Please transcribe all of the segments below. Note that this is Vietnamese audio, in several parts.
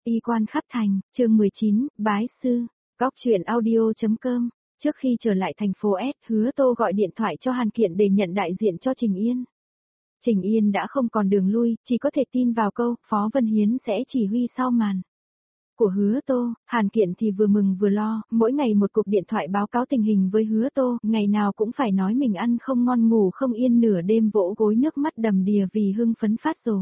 Y quan khắp thành, chương 19, bái sư, góc truyện audio.com. Trước khi trở lại thành phố S, Hứa Tô gọi điện thoại cho Hàn Kiện để nhận đại diện cho Trình Yên. Trình Yên đã không còn đường lui, chỉ có thể tin vào câu, Phó Vân Hiến sẽ chỉ huy sau màn. Của Hứa Tô, Hàn Kiện thì vừa mừng vừa lo, mỗi ngày một cuộc điện thoại báo cáo tình hình với Hứa Tô, ngày nào cũng phải nói mình ăn không ngon ngủ không yên, nửa đêm vỗ gối nước mắt đầm đìa vì hưng phấn phát rồ.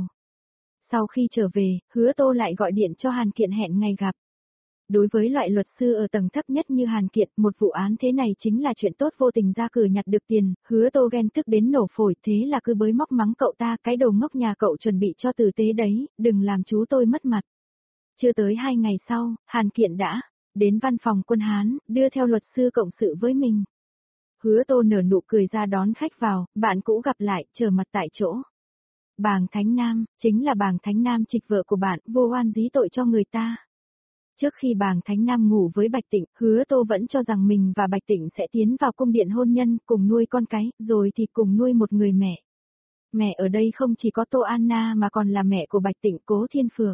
Sau khi trở về, Hứa Tô lại gọi điện cho Hàn Kiện hẹn ngày gặp. Đối với loại luật sư ở tầng thấp nhất như Hàn Kiện, một vụ án thế này chính là chuyện tốt, vô tình ra cửa nhặt được tiền. Hứa Tô ghen tức đến nổ phổi, thế là cứ bới móc mắng cậu ta, cái đồ ngốc nhà cậu chuẩn bị cho tử tế đấy, đừng làm chú tôi mất mặt. Chưa tới 2 ngày sau, Hàn Kiện đã đến văn phòng Quân Hán, đưa theo luật sư cộng sự với mình. Hứa Tô nở nụ cười ra đón khách vào, bạn cũ gặp lại, trở mặt tại chỗ. Bàng Thánh Nam, chính là Bàng Thánh Nam trịch vợ của bạn, vô oan dí tội cho người ta. Trước khi Bàng Thánh Nam ngủ với Bạch Tịnh, Hứa Tô vẫn cho rằng mình và Bạch Tịnh sẽ tiến vào cung điện hôn nhân, cùng nuôi con cái, rồi thì cùng nuôi một người mẹ. Mẹ ở đây không chỉ có Tô Anna mà còn là mẹ của Bạch Tịnh, Cố Thiên Phượng.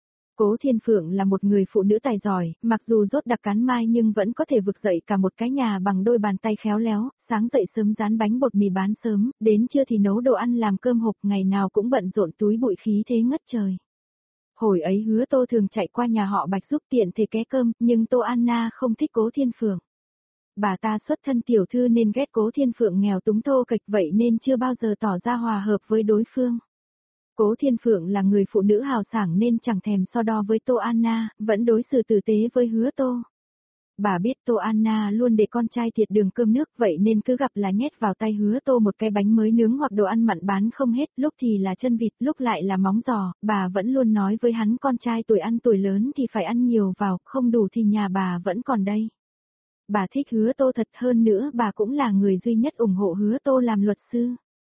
Cố Thiên Phượng là một người phụ nữ tài giỏi, mặc dù rốt đặc cán mai nhưng vẫn có thể vực dậy cả một cái nhà bằng đôi bàn tay khéo léo, sáng dậy sớm rán bánh bột mì bán sớm, đến trưa thì nấu đồ ăn làm cơm hộp, ngày nào cũng bận rộn túi bụi khí thế ngất trời. Hồi ấy Hứa Tô thường chạy qua nhà họ Bạch giúp tiện thể ké cơm, nhưng Tô Anna không thích Cố Thiên Phượng. Bà ta xuất thân tiểu thư nên ghét Cố Thiên Phượng nghèo túng thô kệch, vậy nên chưa bao giờ tỏ ra hòa hợp với đối phương. Cố Thiên Phượng là người phụ nữ hào sảng nên chẳng thèm so đo với Tô Anna, vẫn đối xử tử tế với Hứa Tô. Bà biết Tô Anna luôn để con trai thiệt đường cơm nước, vậy nên cứ gặp là nhét vào tay Hứa Tô một cái bánh mới nướng hoặc đồ ăn mặn bán không hết, lúc thì là chân vịt, lúc lại là móng giò, bà vẫn luôn nói với hắn con trai tuổi ăn tuổi lớn thì phải ăn nhiều vào, không đủ thì nhà bà vẫn còn đây. Bà thích Hứa Tô thật, hơn nữa bà cũng là người duy nhất ủng hộ Hứa Tô làm luật sư.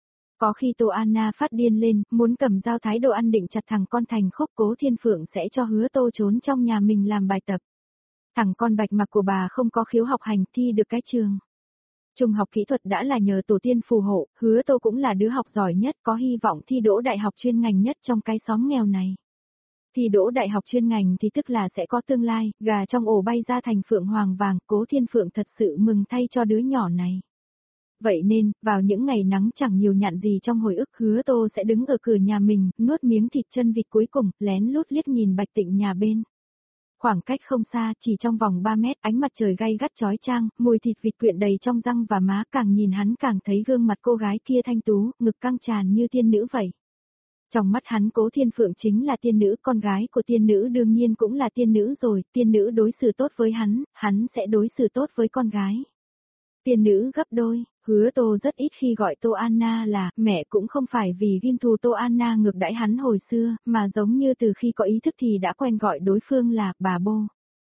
Có khi Tô Anna phát điên lên, muốn cầm dao thái đồ ăn định chặt thằng con thành khúc, Cố Thiên Phượng sẽ cho Hứa Tô trốn trong nhà mình làm bài tập. Thằng con Bạch Mặc của bà không có khiếu học hành, thi được cái trường Trung học kỹ thuật đã là nhờ tổ tiên phù hộ, Hứa Tô cũng là đứa học giỏi nhất, có hy vọng thi đỗ đại học chuyên ngành nhất trong cái xóm nghèo này. Thi đỗ đại học chuyên ngành thì tức là sẽ có tương lai, gà trong ổ bay ra thành phượng hoàng vàng, Cố Thiên Phượng thật sự mừng thay cho đứa nhỏ này. Vậy nên, vào những ngày nắng chẳng nhiều nhạn gì trong hồi ức, Hứa Tô sẽ đứng ở cửa nhà mình, nuốt miếng thịt chân vịt cuối cùng, lén lút liếc nhìn Bạch Tịnh nhà bên. Khoảng cách không xa, chỉ trong vòng 3 mét, ánh mặt trời gay gắt chói chang, mùi thịt vịt quyện đầy trong răng và má, càng nhìn hắn càng thấy gương mặt cô gái kia thanh tú, ngực căng tràn như tiên nữ vậy. Trong mắt hắn, Cố Thiên Phượng chính là tiên nữ, con gái của tiên nữ đương nhiên cũng là tiên nữ rồi, tiên nữ đối xử tốt với hắn sẽ đối xử tốt với con gái. Tiên nữ gấp đôi. Hứa Tô rất ít khi gọi Tô Anna là mẹ, cũng không phải vì ghim thù Tô Anna ngược đãi hắn hồi xưa, mà giống như từ khi có ý thức thì đã quen gọi đối phương là bà bô.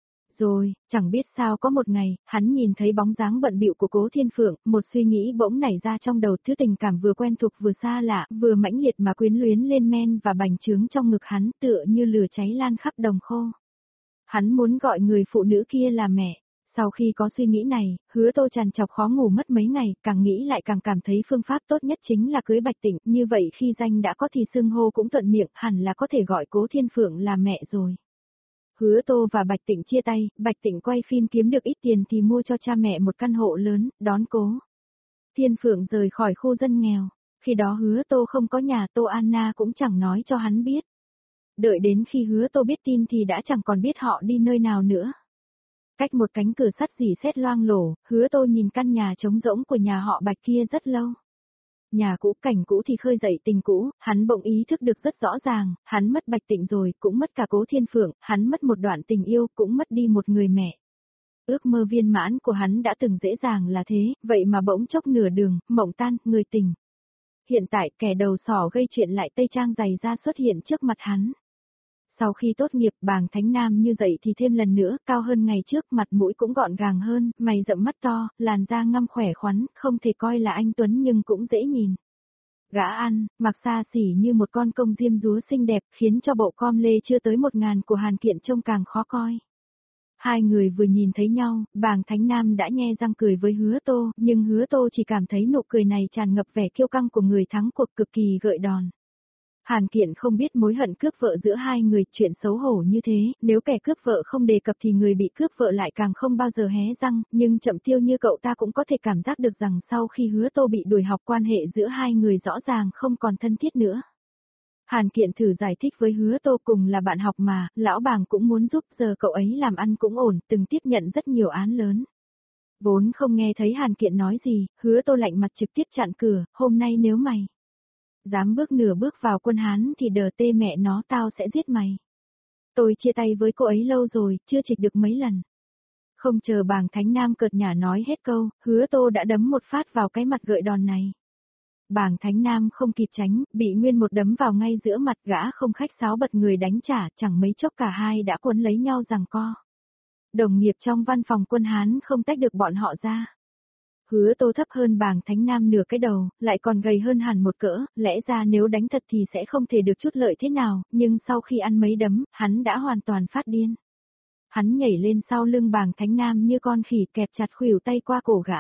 Rồi, chẳng biết sao có một ngày, hắn nhìn thấy bóng dáng bận bịu của Cố Thiên Phượng, một suy nghĩ bỗng nảy ra trong đầu, thứ tình cảm vừa quen thuộc vừa xa lạ, vừa mãnh liệt mà quyến luyến lên men và bành trướng trong ngực hắn, tựa như lửa cháy lan khắp đồng khô. Hắn muốn gọi người phụ nữ kia là mẹ. Sau khi có suy nghĩ này, Hứa Tô trằn trọc khó ngủ mất mấy ngày, càng nghĩ lại càng cảm thấy phương pháp tốt nhất chính là cưới Bạch Tịnh, như vậy khi danh đã có thì xưng hô cũng thuận miệng, hẳn là có thể gọi Cố Thiên Phượng là mẹ rồi. Hứa Tô và Bạch Tịnh chia tay, Bạch Tịnh quay phim kiếm được ít tiền thì mua cho cha mẹ một căn hộ lớn, đón Cố Thiên Phượng rời khỏi khu dân nghèo. Khi đó Hứa Tô không có nhà, Tô Anna cũng chẳng nói cho hắn biết. Đợi đến khi Hứa Tô biết tin thì đã chẳng còn biết họ đi nơi nào nữa. Cách một cánh cửa sắt rỉ sét loang lổ, Hứa Tô nhìn căn nhà trống rỗng của nhà họ Bạch kia rất lâu. Nhà cũ, cảnh cũ thì khơi dậy tình cũ, hắn bỗng ý thức được rất rõ ràng, hắn mất Bạch Tịnh rồi, cũng mất cả Cố Thiên Phượng, hắn mất một đoạn tình yêu, cũng mất đi một người mẹ. Ước mơ viên mãn của hắn đã từng dễ dàng là thế, vậy mà bỗng chốc nửa đường, mộng tan, người tình. Hiện tại kẻ đầu sỏ gây chuyện lại tây trang giày ra xuất hiện trước mặt hắn. Sau khi tốt nghiệp, Bàng Thánh Nam như dậy thì thêm lần nữa, cao hơn ngày trước, mặt mũi cũng gọn gàng hơn, mày rậm mắt to, làn da ngăm khỏe khoắn, không thể coi là anh tuấn nhưng cũng dễ nhìn. Gã ăn, mặc xa xỉ như một con công diêm dúa xinh đẹp, khiến cho bộ com lê chưa tới 1000 của Hàn Kiện trông càng khó coi. Hai người vừa nhìn thấy nhau, Bàng Thánh Nam đã nhe răng cười với Hứa Tô, nhưng Hứa Tô chỉ cảm thấy nụ cười này tràn ngập vẻ kiêu căng của người thắng cuộc, cực kỳ gợi đòn. Hàn Kiện không biết mối hận cướp vợ giữa hai người, chuyện xấu hổ như thế, nếu kẻ cướp vợ không đề cập thì người bị cướp vợ lại càng không bao giờ hé răng, nhưng Chậm Tiêu như cậu ta cũng có thể cảm giác được rằng sau khi Hứa Tô bị đuổi học quan hệ giữa hai người rõ ràng không còn thân thiết nữa. Hàn Kiện thử giải thích với Hứa Tô cùng là bạn học mà, lão bàng cũng muốn giúp, giờ cậu ấy làm ăn cũng ổn, từng tiếp nhận rất nhiều án lớn. Vốn không nghe thấy Hàn Kiện nói gì, Hứa Tô lạnh mặt trực tiếp chặn cửa, hôm nay nếu mày dám bước nửa bước vào quân Hán thì đờ tê mẹ nó tao sẽ giết mày. Tôi chia tay với cô ấy lâu rồi, chưa chịch được mấy lần. Không chờ Bàng Thánh Nam cợt nhả nói hết câu, Hứa Tô đã đấm một phát vào cái mặt gợi đòn này. Bàng Thánh Nam không kịp tránh, bị nguyên một đấm vào ngay giữa mặt, gã không khách sáo bật người đánh trả, chẳng mấy chốc cả hai đã quấn lấy nhau giằng co. Đồng nghiệp trong văn phòng quân Hán không tách được bọn họ ra. Hứa Tô thấp hơn Bàng Thánh Nam nửa cái đầu, lại còn gầy hơn hẳn một cỡ, lẽ ra nếu đánh thật thì sẽ không thể được chút lợi thế nào, nhưng sau khi ăn mấy đấm, hắn đã hoàn toàn phát điên. Hắn nhảy lên sau lưng Bàng Thánh Nam như con khỉ, kẹp chặt khuỷu tay qua cổ gã.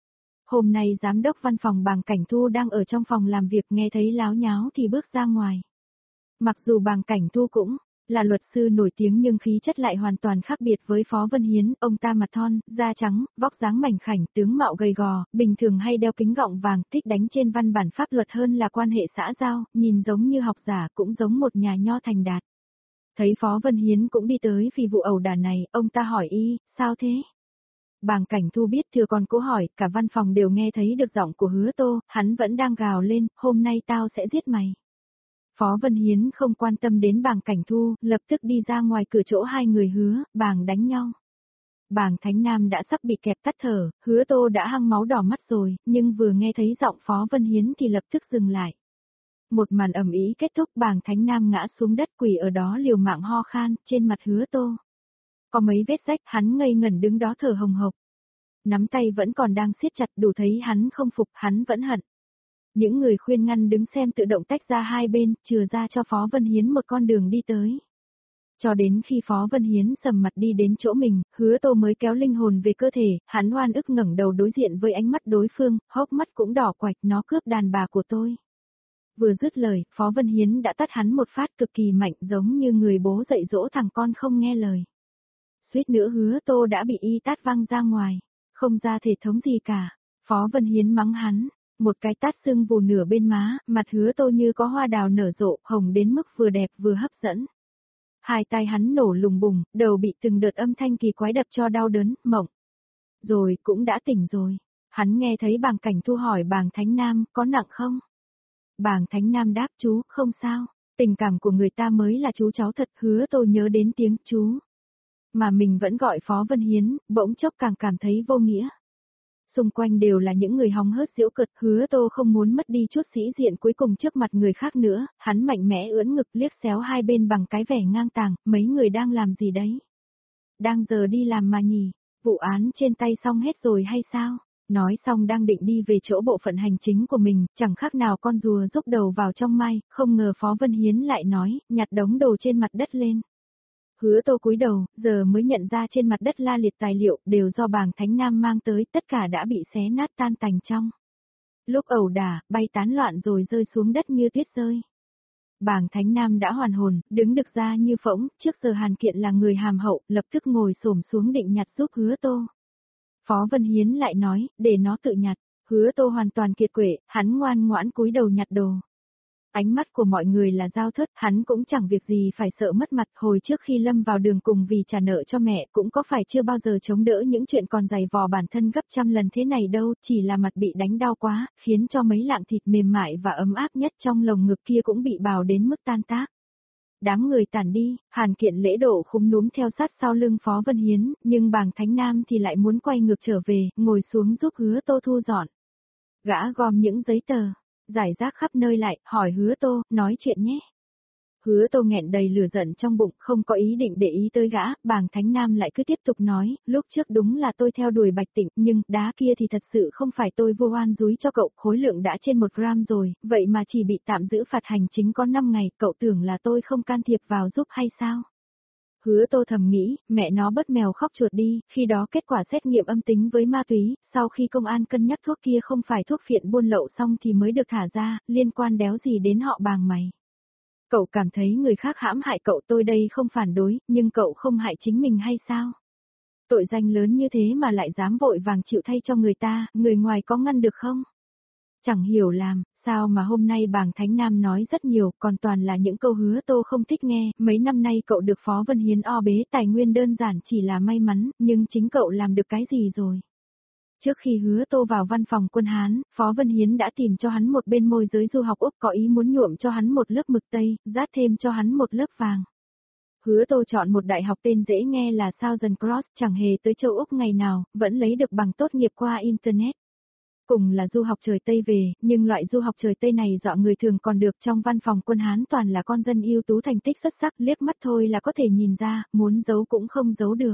Hôm nay giám đốc văn phòng Bàng Cảnh Thu đang ở trong phòng làm việc, nghe thấy láo nháo thì bước ra ngoài. Mặc dù Bàng Cảnh Thu cũng là luật sư nổi tiếng nhưng khí chất lại hoàn toàn khác biệt với Phó Vân Hiến, ông ta mặt thon, da trắng, vóc dáng mảnh khảnh, tướng mạo gầy gò, bình thường hay đeo kính gọng vàng, thích đánh trên văn bản pháp luật hơn là quan hệ xã giao, nhìn giống như học giả cũng giống một nhà nho thành đạt. Thấy Phó Vân Hiến cũng đi tới vì vụ ẩu đả này, ông ta hỏi y, sao thế? Bàng Cảnh Thu biết thừa còn cố hỏi, cả văn phòng đều nghe thấy được giọng của Hứa Tô, hắn vẫn đang gào lên, hôm nay tao sẽ giết mày. Phó Vân Hiến không quan tâm đến Bàng Cảnh Thu, lập tức đi ra ngoài cửa chỗ hai người Hứa, Bàng đánh nhau. Bàng Thánh Nam đã sắp bị kẹp tắt thở, Hứa Tô đã hăng máu đỏ mắt rồi, nhưng vừa nghe thấy giọng Phó Vân Hiến thì lập tức dừng lại. Một màn ầm ĩ kết thúc, Bàng Thánh Nam ngã xuống đất quỳ ở đó liều mạng ho khan, trên mặt Hứa Tô có mấy vết rách, hắn ngây ngẩn đứng đó thở hồng hộc. Nắm tay vẫn còn đang siết chặt, đủ thấy hắn không phục, hắn vẫn hận. Những người khuyên ngăn đứng xem tự động tách ra hai bên, chừa ra cho Phó Vân Hiến một con đường đi tới. Cho đến khi Phó Vân Hiến sầm mặt đi đến chỗ mình, Hứa Tô mới kéo linh hồn về cơ thể, hắn oan ức ngẩng đầu đối diện với ánh mắt đối phương, hốc mắt cũng đỏ quạch, nó cướp đàn bà của tôi. Vừa dứt lời, Phó Vân Hiến đã tát hắn một phát cực kỳ mạnh, giống như người bố dạy dỗ thằng con không nghe lời. Suýt nữa Hứa Tô đã bị y tát văng ra ngoài, không ra thể thống gì cả. Phó Vân Hiến mắng hắn, một cái tát sưng vù nửa bên má, mặt Hứa Tô như có hoa đào nở rộ, hồng đến mức vừa đẹp vừa hấp dẫn. Hai tay hắn nổ lùng bùng, đầu bị từng đợt âm thanh kỳ quái đập cho đau đớn, mộng. Rồi cũng đã tỉnh rồi. Hắn nghe thấy Bàng Cảnh Thu hỏi Bàng Thánh Nam, có nặng không? Bàng Thánh Nam đáp chú, không sao, tình cảm của người ta mới là chú cháu thật. Hứa Tô nhớ đến tiếng chú mà mình vẫn gọi Phó Vân Hiến, bỗng chốc càng cảm thấy vô nghĩa. Xung quanh đều là những người hóng hớt giễu cợt, Hứa Tô không muốn mất đi chút sĩ diện cuối cùng trước mặt người khác nữa, hắn mạnh mẽ ưỡn ngực liếc xéo hai bên bằng cái vẻ ngang tàng, mấy người đang làm gì đấy? Đang giờ đi làm mà nhỉ, vụ án trên tay xong hết rồi hay sao? Nói xong đang định đi về chỗ bộ phận hành chính của mình, chẳng khác nào con rùa rúc đầu vào trong mai, không ngờ Phó Vân Hiến lại nói, nhặt đống đồ trên mặt đất lên. Hứa Tô cúi đầu, giờ mới nhận ra trên mặt đất la liệt tài liệu đều do Bàng Thánh Nam mang tới, tất cả đã bị xé nát tan tành trong. Lúc ẩu đả, bay tán loạn rồi rơi xuống đất như tuyết rơi. Bàng Thánh Nam đã hoàn hồn, đứng được ra như phỗng, trước giờ Hàn Kiện là người hàm hậu, lập tức ngồi xổm xuống định nhặt giúp Hứa Tô. Phó Vân Hiến lại nói, để nó tự nhặt. Hứa Tô hoàn toàn kiệt quệ, hắn ngoan ngoãn cúi đầu nhặt đồ. Ánh mắt của mọi người là dao thớt, hắn cũng chẳng việc gì phải sợ mất mặt, hồi trước khi lâm vào đường cùng vì trả nợ cho mẹ cũng có phải chưa bao giờ chống đỡ những chuyện còn dày vò bản thân gấp trăm lần thế này đâu, chỉ là mặt bị đánh đau quá, khiến cho mấy lạng thịt mềm mại và ấm áp nhất trong lồng ngực kia cũng bị bào đến mức tan tác. Đám người tản đi, Hàn Kiện lễ độ khúm núm theo sát sau lưng Phó Vân Hiến, nhưng Bàng Thánh Nam thì lại muốn quay ngược trở về, ngồi xuống giúp Hứa Tô thu dọn. Gã gom những giấy tờ giải rác khắp nơi lại, hỏi Hứa Tô, nói chuyện nhé. Hứa Tô nghẹn đầy lửa giận trong bụng, không có ý định để ý tới gã, Bàng Thánh Nam lại cứ tiếp tục nói, lúc trước đúng là tôi theo đuổi Bạch Tịnh, nhưng đá kia thì thật sự không phải tôi vô oan dúi cho cậu, khối lượng đã trên 1 gram rồi, vậy mà chỉ bị tạm giữ phạt hành chính có 5 ngày, cậu tưởng là tôi không can thiệp vào giúp hay sao? Hứa Tô thầm nghĩ, mẹ nó bớt mèo khóc chuột đi, khi đó kết quả xét nghiệm âm tính với ma túy, sau khi công an cân nhắc thuốc kia không phải thuốc phiện buôn lậu xong thì mới được thả ra, liên quan đéo gì đến họ Bàng mày. Cậu cảm thấy người khác hãm hại cậu, tôi đây không phản đối, nhưng cậu không hại chính mình hay sao? Tội danh lớn như thế mà lại dám vội vàng chịu thay cho người ta, người ngoài có ngăn được không? Chẳng hiểu làm, sao mà hôm nay bàng Thánh Nam nói rất nhiều, còn toàn là những câu hứa Tô không thích nghe, mấy năm nay cậu được Phó Vân Hiến o bế tài nguyên đơn giản chỉ là may mắn, nhưng chính cậu làm được cái gì rồi? Trước khi hứa Tô vào văn phòng quân Hán, Phó Vân Hiến đã tìm cho hắn một bên môi giới du học Úc có ý muốn nhuộm cho hắn một lớp mực tây, rát thêm cho hắn một lớp vàng. Hứa Tô chọn một đại học tên dễ nghe là Southern Cross, chẳng hề tới châu Úc ngày nào, vẫn lấy được bằng tốt nghiệp qua Internet. Cùng là du học trời Tây về, nhưng loại du học trời Tây này dọ người thường còn được, trong văn phòng quân Hán toàn là con dân ưu tú thành tích xuất sắc, liếc mắt thôi là có thể nhìn ra, muốn giấu cũng không giấu được.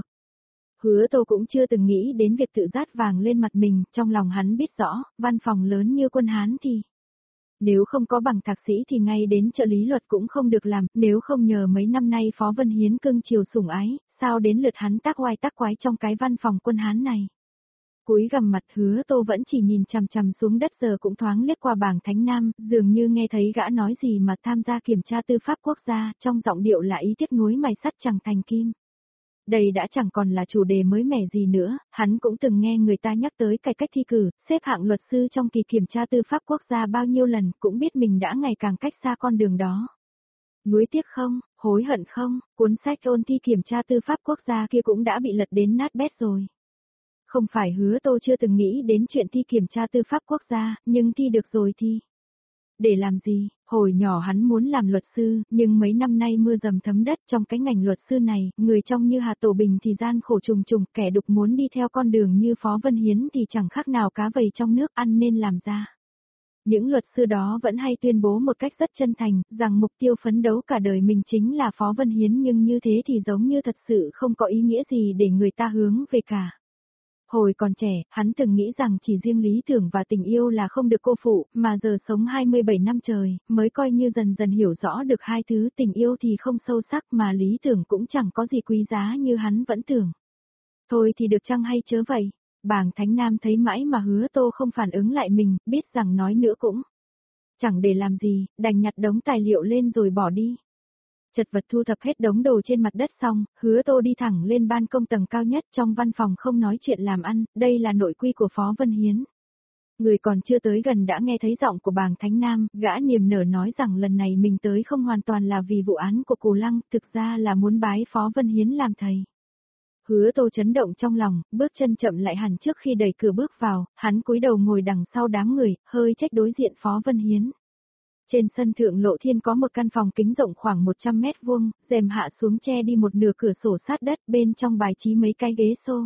Hứa Tô cũng chưa từng nghĩ đến việc tự rát vàng lên mặt mình, trong lòng hắn biết rõ, văn phòng lớn như quân Hán thì nếu không có bằng thạc sĩ thì ngay đến trợ lý luật cũng không được làm, nếu không nhờ mấy năm nay Phó Vân Hiến cưng chiều sủng ái, sao đến lượt hắn tác oai tác quái trong cái văn phòng quân Hán này. Cúi gằm mặt Hứa Tô vẫn chỉ nhìn chằm chằm xuống đất, giờ cũng thoáng liếc qua bảng Thánh Nam, dường như nghe thấy gã nói gì mà tham gia kiểm tra tư pháp quốc gia, trong giọng điệu là ý tiếc nuối mài sắt chẳng thành kim. Đây đã chẳng còn là chủ đề mới mẻ gì nữa, hắn cũng từng nghe người ta nhắc tới cải cách thi cử, xếp hạng luật sư trong kỳ kiểm tra tư pháp quốc gia bao nhiêu lần, cũng biết mình đã ngày càng cách xa con đường đó. Nuối tiếc không, hối hận không, cuốn sách ôn thi kiểm tra tư pháp quốc gia kia cũng đã bị lật đến nát bét rồi. Không phải Hứa Tô chưa từng nghĩ đến chuyện thi kiểm tra tư pháp quốc gia, nhưng thi được rồi thì để làm gì? Hồi nhỏ hắn muốn làm luật sư, nhưng mấy năm nay mưa dầm thấm đất, trong cái ngành luật sư này, người trong như Hà Tổ Bình thì gian khổ trùng trùng, kẻ đục muốn đi theo con đường như Phó Vân Hiến thì chẳng khác nào cá vầy trong nước, ăn nên làm ra. Những luật sư đó vẫn hay tuyên bố một cách rất chân thành, rằng mục tiêu phấn đấu cả đời mình chính là Phó Vân Hiến, nhưng như thế thì giống như thật sự không có ý nghĩa gì để người ta hướng về cả. Hồi còn trẻ, hắn từng nghĩ rằng chỉ riêng lý tưởng và tình yêu là không được cô phụ, mà giờ sống 27 năm trời, mới coi như dần dần hiểu rõ được hai thứ, tình yêu thì không sâu sắc mà lý tưởng cũng chẳng có gì quý giá như hắn vẫn tưởng. Thôi thì được chăng hay chớ vậy? Bàng Thánh Nam thấy mãi mà Hứa Tô không phản ứng lại mình, biết rằng nói nữa cũng chẳng để làm gì, đành nhặt đống tài liệu lên rồi bỏ đi. Chật vật thu thập hết đống đồ trên mặt đất xong, Hứa Tô đi thẳng lên ban công tầng cao nhất, trong văn phòng không nói chuyện làm ăn, đây là nội quy của Phó Vân Hiến. Người còn chưa tới gần đã nghe thấy giọng của bàng Thánh Nam, gã niềm nở nói rằng lần này mình tới không hoàn toàn là vì vụ án của Cù Lăng, thực ra là muốn bái Phó Vân Hiến làm thầy. Hứa Tô chấn động trong lòng, bước chân chậm lại hẳn trước khi đẩy cửa bước vào, hắn cúi đầu ngồi đằng sau đám người, hơi trách đối diện Phó Vân Hiến. Trên sân thượng lộ thiên có một căn phòng kính rộng khoảng 100 mét vuông, rèm hạ xuống che đi một nửa cửa sổ sát đất, bên trong bài trí mấy cái ghế xô.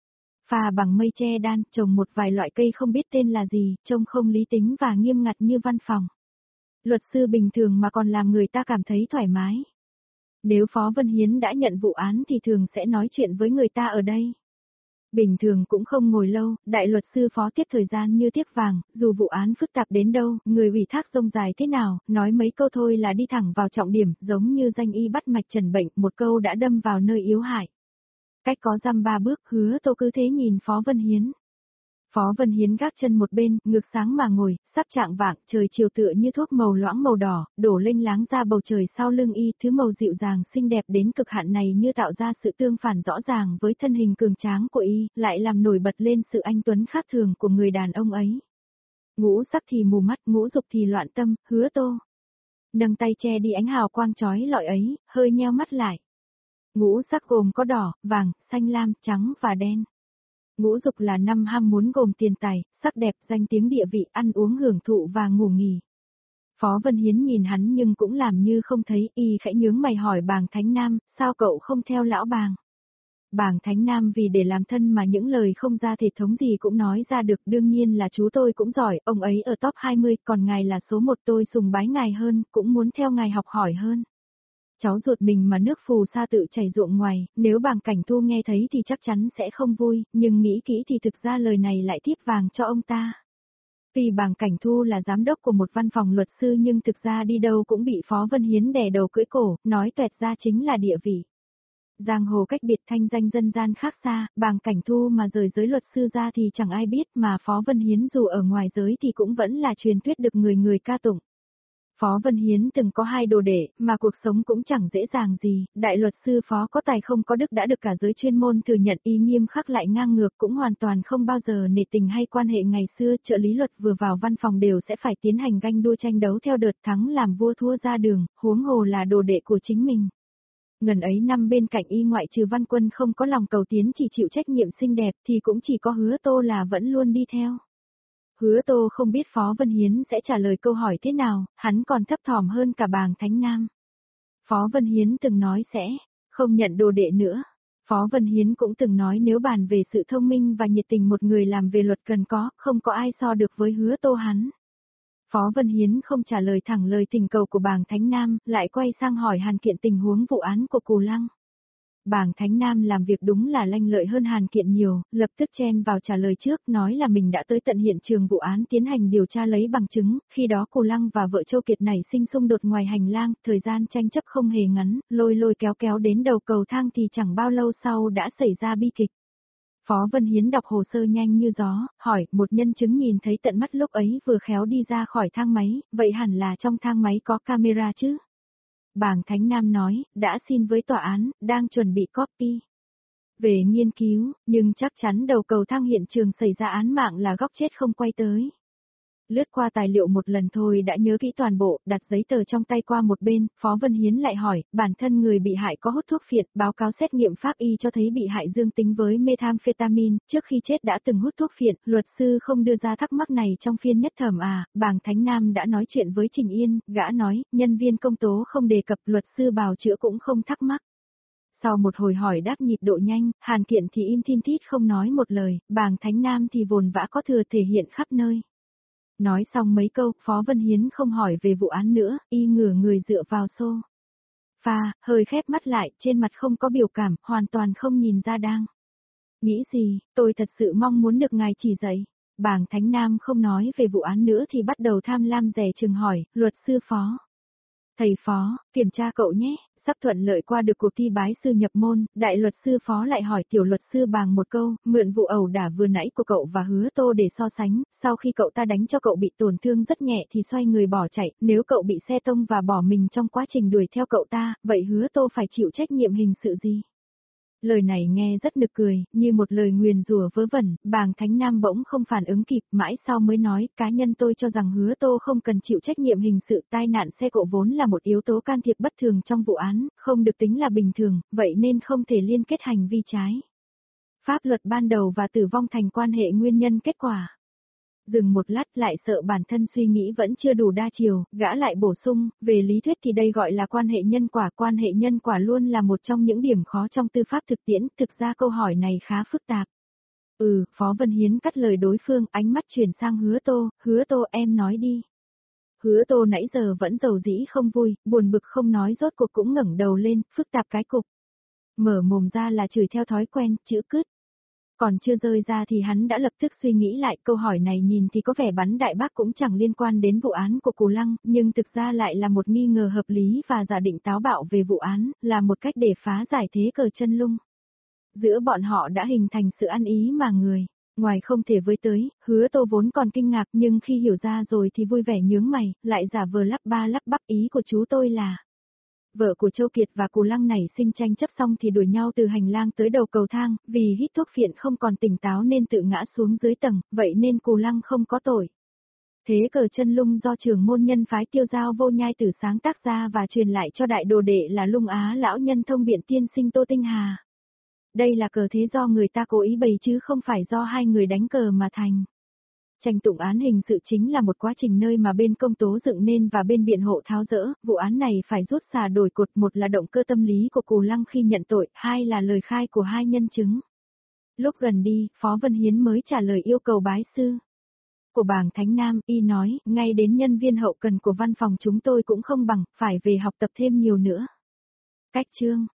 Phà bằng mây che đan, trồng một vài loại cây không biết tên là gì, trông không lý tính và nghiêm ngặt như văn phòng. Luật sư bình thường mà còn làm người ta cảm thấy thoải mái. Nếu Phó Vân Hiến đã nhận vụ án thì thường sẽ nói chuyện với người ta ở đây. Bình thường cũng không ngồi lâu, đại luật sư Phó tiết thời gian như tiếc vàng, dù vụ án phức tạp đến đâu, người ủy thác rông dài thế nào, nói mấy câu thôi là đi thẳng vào trọng điểm, giống như danh y bắt mạch trần bệnh, một câu đã đâm vào nơi yếu hại. Cách có dăm ba bước, Hứa Tô cứ thế nhìn Phó Vân Hiến. Phó Vân Hiến gác chân một bên, ngược sáng mà ngồi, sắp chạng vạng, trời chiều tựa như thuốc màu loãng màu đỏ, đổ lênh láng ra bầu trời sau lưng y, thứ màu dịu dàng xinh đẹp đến cực hạn này như tạo ra sự tương phản rõ ràng với thân hình cường tráng của y, lại làm nổi bật lên sự anh tuấn khác thường của người đàn ông ấy. Ngũ sắc thì mù mắt, ngũ dục thì loạn tâm, Hứa Tô nâng tay che đi ánh hào quang chói lọi ấy, hơi nheo mắt lại. Ngũ sắc gồm có đỏ, vàng, xanh lam, trắng và đen. Ngũ dục là năm ham muốn gồm tiền tài, sắc đẹp, danh tiếng địa vị, ăn uống hưởng thụ và ngủ nghỉ. Phó Vân Hiến nhìn hắn nhưng cũng làm như không thấy, y khẽ nhướng mày hỏi bàng Thánh Nam, sao cậu không theo lão bàng? Bàng Thánh Nam vì để làm thân mà những lời không ra thể thống gì cũng nói ra được, đương nhiên là chú tôi cũng giỏi, ông ấy ở top 20, còn ngài là số 1, tôi sùng bái ngài hơn, cũng muốn theo ngài học hỏi hơn. Cháu ruột mình mà nước phù sa tự chảy ruộng ngoài, nếu bàng Cảnh Thu nghe thấy thì chắc chắn sẽ không vui, nhưng nghĩ kỹ thì thực ra lời này lại tiếp vàng cho ông ta. Vì bàng Cảnh Thu là giám đốc của một văn phòng luật sư nhưng thực ra đi đâu cũng bị Phó Vân Hiến đè đầu cưỡi cổ, nói toẹt ra chính là địa vị. Giang hồ cách biệt, thanh danh dân gian khác xa, bàng Cảnh Thu mà rời giới luật sư ra thì chẳng ai biết, mà Phó Vân Hiến dù ở ngoài giới thì cũng vẫn là truyền thuyết được người người ca tụng. Phó Vân Hiến từng có 2 đồ đệ, mà cuộc sống cũng chẳng dễ dàng gì, đại luật sư Phó có tài không có đức đã được cả giới chuyên môn thừa nhận, y nghiêm khắc lại ngang ngược, cũng hoàn toàn không bao giờ nể tình hay quan hệ ngày xưa. Trợ lý luật vừa vào văn phòng đều sẽ phải tiến hành ganh đua tranh đấu theo đợt, thắng làm vua thua ra đường, huống hồ là đồ đệ của chính mình. Ngần ấy năm bên cạnh y, ngoại trừ Văn Quân không có lòng cầu tiến chỉ chịu trách nhiệm xinh đẹp, thì cũng chỉ có Hứa Tô là vẫn luôn đi theo. Hứa Tô không biết Phó Vân Hiến sẽ trả lời câu hỏi thế nào, hắn còn thấp thỏm hơn cả Bàng Thánh Nam. Phó Vân Hiến từng nói sẽ không nhận đồ đệ nữa. Phó Vân Hiến cũng từng nói nếu bàn về sự thông minh và nhiệt tình một người làm về luật cần có, không có ai so được với Hứa Tô hắn. Phó Vân Hiến không trả lời thẳng lời thỉnh cầu của Bàng Thánh Nam, lại quay sang hỏi Hàn Kiện tình huống vụ án của Cù Lăng. Bàng Thánh Nam làm việc đúng là lanh lợi hơn Hàn Kiện nhiều, lập tức chen vào trả lời trước, nói là mình đã tới tận hiện trường vụ án tiến hành điều tra lấy bằng chứng, khi đó Cù Lăng và vợ Châu Kiệt nảy sinh xung đột ngoài hành lang, thời gian tranh chấp không hề ngắn, lôi lôi kéo kéo đến đầu cầu thang thì chẳng bao lâu sau đã xảy ra bi kịch. Phó Vân Hiến đọc hồ sơ nhanh như gió, hỏi, một nhân chứng nhìn thấy tận mắt lúc ấy vừa khéo đi ra khỏi thang máy, vậy hẳn là trong thang máy có camera chứ? Bàng Thánh Nam nói, đã xin với tòa án, đang chuẩn bị copy về nghiên cứu, nhưng chắc chắn đầu cầu thang hiện trường xảy ra án mạng là góc chết không quay tới. Lướt qua tài liệu một lần thôi đã nhớ kỹ toàn bộ, đặt giấy tờ trong tay qua một bên, Phó Vân Hiến lại hỏi, bản thân người bị hại có hút thuốc phiện, báo cáo xét nghiệm pháp y cho thấy bị hại dương tính với methamphetamine, trước khi chết đã từng hút thuốc phiện, luật sư không đưa ra thắc mắc này trong phiên nhất thẩm à, Bàng Thánh Nam đã nói chuyện với Trình Yên, gã nói, nhân viên công tố không đề cập, luật sư bào chữa cũng không thắc mắc. Sau một hồi hỏi đáp nhịp độ nhanh, Hàn Kiện thì im thin thít không nói một lời, Bàng Thánh Nam thì vồn vã có thừa thể hiện khắp nơi. Nói xong mấy câu, Phó Vân Hiến không hỏi về vụ án nữa, y ngửa người dựa vào xô pha, hơi khép mắt lại, trên mặt không có biểu cảm, hoàn toàn không nhìn ra đang nghĩ gì, tôi thật sự mong muốn được ngài chỉ dạy. Bàng Thánh Nam không nói về vụ án nữa thì bắt đầu tham lam dè chừng hỏi, luật sư Phó. Thầy Phó, kiểm tra cậu nhé. Sắp thuận lợi qua được cuộc thi bái sư nhập môn, đại luật sư Phó lại hỏi tiểu luật sư Bàng một câu, mượn vụ ẩu đả vừa nãy của cậu và Hứa Tô để so sánh, sau khi cậu ta đánh cho cậu bị tổn thương rất nhẹ thì xoay người bỏ chạy, nếu cậu bị xe tông và bỏ mình trong quá trình đuổi theo cậu ta, vậy Hứa Tô phải chịu trách nhiệm hình sự gì? Lời này nghe rất nực cười, như một lời nguyền rủa vớ vẩn, Bàng Thánh Nam bỗng không phản ứng kịp, mãi sau mới nói, cá nhân tôi cho rằng Hứa Tô không cần chịu trách nhiệm hình sự, tai nạn xe cộ vốn là một yếu tố can thiệp bất thường trong vụ án, không được tính là bình thường, vậy nên không thể liên kết hành vi trái pháp luật ban đầu và tử vong thành quan hệ nguyên nhân kết quả. Dừng một lát lại sợ bản thân suy nghĩ vẫn chưa đủ đa chiều, gã lại bổ sung, về lý thuyết thì đây gọi là quan hệ nhân quả luôn là một trong những điểm khó trong tư pháp thực tiễn, thực ra câu hỏi này khá phức tạp. Phó Vân Hiến cắt lời đối phương, ánh mắt chuyển sang Hứa Tô em nói đi. Hứa Tô nãy giờ vẫn dầu dĩ không vui, buồn bực không nói rốt cuộc cũng ngẩng đầu lên, phức tạp cái cục. Mở mồm ra là chửi theo thói quen, chữ cứt. Còn chưa rơi ra thì hắn đã lập tức suy nghĩ lại, câu hỏi này nhìn thì có vẻ bắn đại bác cũng chẳng liên quan đến vụ án của Cù Lăng, nhưng thực ra lại là một nghi ngờ hợp lý và giả định táo bạo về vụ án, là một cách để phá giải thế cờ chân lung. Giữa bọn họ đã hình thành sự ăn ý mà người ngoài không thể với tới, Hứa Tô vốn còn kinh ngạc nhưng khi hiểu ra rồi thì vui vẻ nhướng mày, lại giả vờ lắp ba lắp bắp, ý của chú tôi là vợ của Châu Kiệt và Cù Lăng nảy sinh tranh chấp xong thì đuổi nhau từ hành lang tới đầu cầu thang, vì hít thuốc phiện không còn tỉnh táo nên tự ngã xuống dưới tầng, vậy nên Cù Lăng không có tội. Thế cờ chân lung do trưởng môn nhân phái Tiêu Giao Vô Nhai Tử sáng tác ra và truyền lại cho đại đồ đệ là Lung Á lão nhân thông biện tiên sinh Tô Tinh Hà. Đây là cờ thế do người ta cố ý bày chứ không phải do hai người đánh cờ mà thành. Tranh tụng án hình sự chính là một quá trình nơi mà bên công tố dựng nên và bên biện hộ tháo dỡ, vụ án này phải rút xà đổi cột, một là động cơ tâm lý của Cù Lăng khi nhận tội, hai là lời khai của hai nhân chứng. Lúc gần đi, Phó Vân Hiến mới trả lời yêu cầu bái sư của Bàng Thánh Nam, y nói, ngay đến nhân viên hậu cần của văn phòng chúng tôi cũng không bằng, phải về học tập thêm nhiều nữa. Cách chương